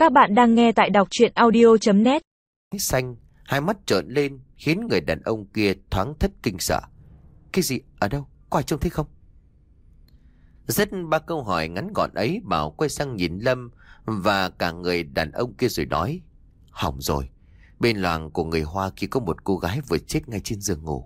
Các bạn đang nghe tại đọc truyện audio.net. Xanh, hai mắt trợn lên khiến người đàn ông kia thoáng thất kinh sợ. Cái gì? Ở đâu? Có ai trông thấy không? Rất ba câu hỏi ngắn gọn ấy, Bảo quay sang nhìn Lâm và cả người đàn ông kia rồi nói: Hỏng rồi, bên làng của người Hoa kia có một cô gái vừa chết ngay trên giường ngủ.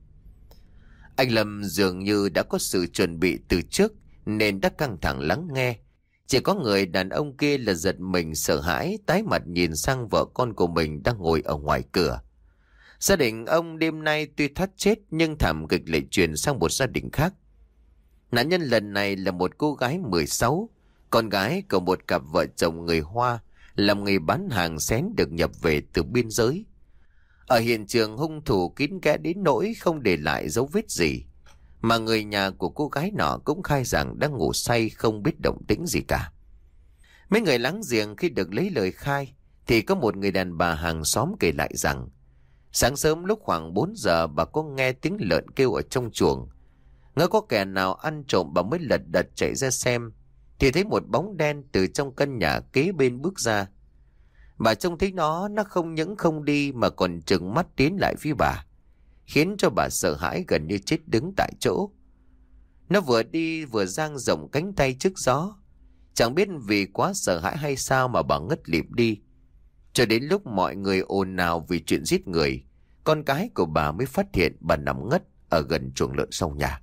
Anh Lâm dường như đã có sự chuẩn bị từ trước nên đã căng thẳng lắng nghe. Chỉ có người đàn ông kia là giật mình sợ hãi, tái mặt nhìn sang vợ con của mình đang ngồi ở ngoài cửa. Gia đình ông đêm nay tuy thoát chết nhưng thảm kịch lại chuyển sang một gia đình khác. Nạn nhân lần này là một cô gái 16, con gái của một cặp vợ chồng người Hoa làm nghề bán hàng xén được nhập về từ biên giới. Ở hiện trường hung thủ kín kẽ đến nỗi không để lại dấu vết gì, mà người nhà của cô gái nọ cũng khai rằng đang ngủ say không biết động tĩnh gì cả. Mấy người láng giềng khi được lấy lời khai thì có một người đàn bà hàng xóm kể lại rằng sáng sớm lúc khoảng 4 giờ bà có nghe tiếng lợn kêu ở trong chuồng. Ngỡ có kẻ nào ăn trộm, bà mới lật đật chạy ra xem thì thấy một bóng đen từ trong căn nhà kế bên bước ra. Bà trông thấy nó không những không đi mà còn trừng mắt tiến lại phía bà, khiến cho bà sợ hãi gần như chết đứng tại chỗ. Nó vừa đi vừa dang rộng cánh tay trước gió. Chẳng biết vì quá sợ hãi hay sao mà bà ngất lịm đi. Cho đến lúc mọi người ồn ào vì chuyện giết người, con cái của bà mới phát hiện bà nằm ngất ở gần chuồng lợn sau nhà.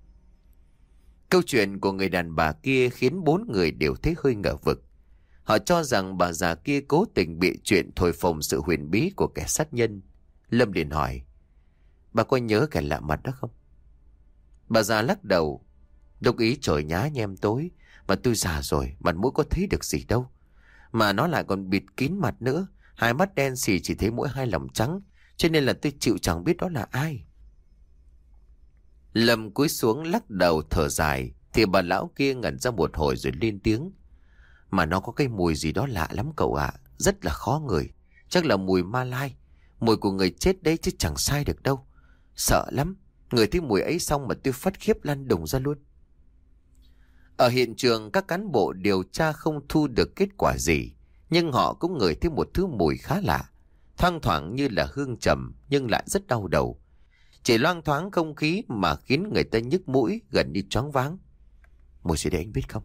Câu chuyện của người đàn bà kia khiến 4 người đều thấy hơi ngờ vực. Họ cho rằng bà già kia cố tình bịa chuyện thổi phồng sự huyền bí của kẻ sát nhân. Lâm liền hỏi: Bà có nhớ kẻ lạ mặt đó không? Bà già lắc đầu: Lúc ý trời nhá nhem tối, mà tôi già rồi, mặt mũi có thấy được gì đâu. Mà nó lại còn bịt kín mặt nữa, hai mắt đen xì, chỉ thấy mỗi hai lòng trắng, cho nên là tôi chịu chẳng biết đó là ai. Lâm cúi xuống lắc đầu thở dài, thì bà lão kia ngẩn ra một hồi rồi lên tiếng: Mà nó có cái mùi gì đó lạ lắm cậu ạ, rất là khó ngửi. Chắc là mùi ma lai, mùi của người chết đấy chứ chẳng sai được đâu. Sợ lắm, người thấy mùi ấy xong mà tôi phát khiếp lăn đùng ra luôn. Ở hiện trường các cán bộ điều tra không thu được kết quả gì, nhưng họ cũng ngửi thấy một thứ mùi khá lạ, thoang thoảng như là hương trầm nhưng lại rất đau đầu. Chỉ loang thoáng không khí mà khiến người ta nhức mũi, gần như choáng váng. Mùi gì đấy anh biết không?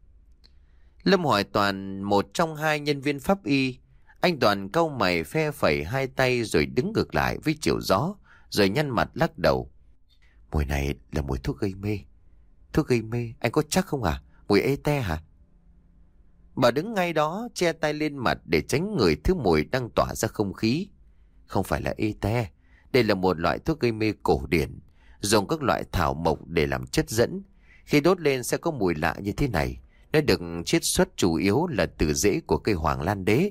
Lâm hỏi Toàn, một trong hai nhân viên pháp y. Anh Toàn cau mày phe phẩy hai tay rồi đứng ngược lại với chiều gió, rồi nhăn mặt lắc đầu. Mùi này là mùi thuốc gây mê. Thuốc gây mê, anh có chắc không à? Mùi ê-te hả? Bà đứng ngay đó che tay lên mặt để tránh ngửi thứ mùi đang tỏa ra không khí. Không phải là ê-te, đây là một loại thuốc gây mê cổ điển, dùng các loại thảo mộc để làm chất dẫn. Khi đốt lên sẽ có mùi lạ như thế này. Nó được chiết xuất chủ yếu là từ rễ của cây hoàng lan đế.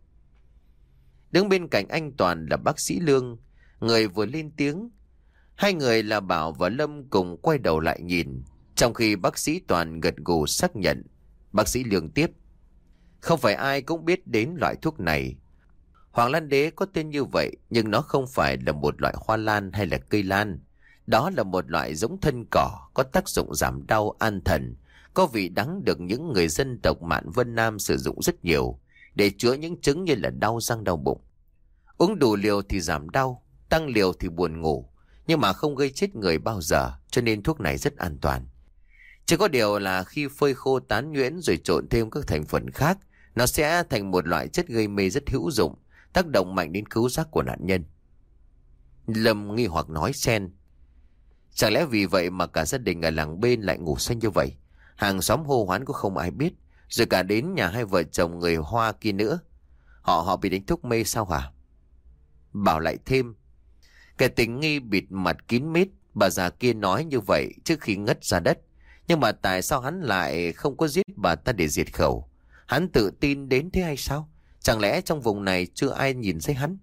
Đứng bên cạnh anh Toàn là bác sĩ Lương, người vừa lên tiếng. Hai người là Bảo và Lâm cùng quay đầu lại nhìn. Trong khi bác sĩ Toàn gật gù xác nhận, bác sĩ Lương tiếp: Không phải ai cũng biết đến loại thuốc này. Hoàng lan đế có tên như vậy, nhưng nó không phải là một loại hoa lan hay là cây lan. Đó là một loại giống thân cỏ, có tác dụng giảm đau, an thần, có vị đắng, được những người dân tộc Mạn Vân Nam sử dụng rất nhiều để chữa những chứng như là đau răng, đau bụng. Uống đủ liều thì giảm đau, tăng liều thì buồn ngủ, nhưng mà không gây chết người bao giờ, cho nên thuốc này rất an toàn. Chỉ có điều là khi phơi khô tán nhuyễn rồi trộn thêm các thành phần khác, nó sẽ thành một loại chất gây mê rất hữu dụng, tác động mạnh đến khứu giác của nạn nhân. Lâm nghi hoặc nói xen: Chẳng lẽ vì vậy mà cả gia đình ở làng bên lại ngủ say như vậy? Hàng xóm hô hoán cũng không ai biết, rồi cả đến nhà hai vợ chồng người Hoa kia nữa. Họ bị đánh thuốc mê sao hả? Bảo lại thêm: Kẻ tình nghi bịt mặt kín mít, bà già kia nói như vậy trước khi ngất ra đất. Nhưng mà tại sao hắn lại không có giết bà ta để diệt khẩu? Hắn tự tin đến thế hay sao? Chẳng lẽ trong vùng này chưa ai nhìn thấy hắn?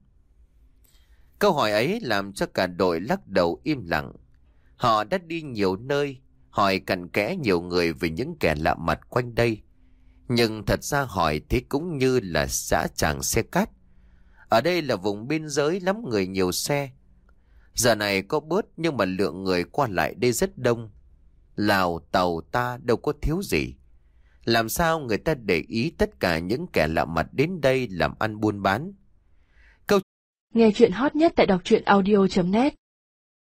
Câu hỏi ấy làm cho cả đội lắc đầu im lặng. Họ đã đi nhiều nơi, hỏi cặn kẽ nhiều người về những kẻ lạ mặt quanh đây. Nhưng thật ra hỏi thế cũng như là dã tràng xe cát. Ở đây là vùng biên giới lắm người nhiều xe. Giờ này có bớt nhưng mà lượng người qua lại đây rất đông. Lào, Tàu ta đâu có thiếu gì. Làm sao người ta để ý tất cả những kẻ lạ mặt đến đây làm ăn buôn bán? Nghe chuyện hot nhất tại đọc truyện audio.net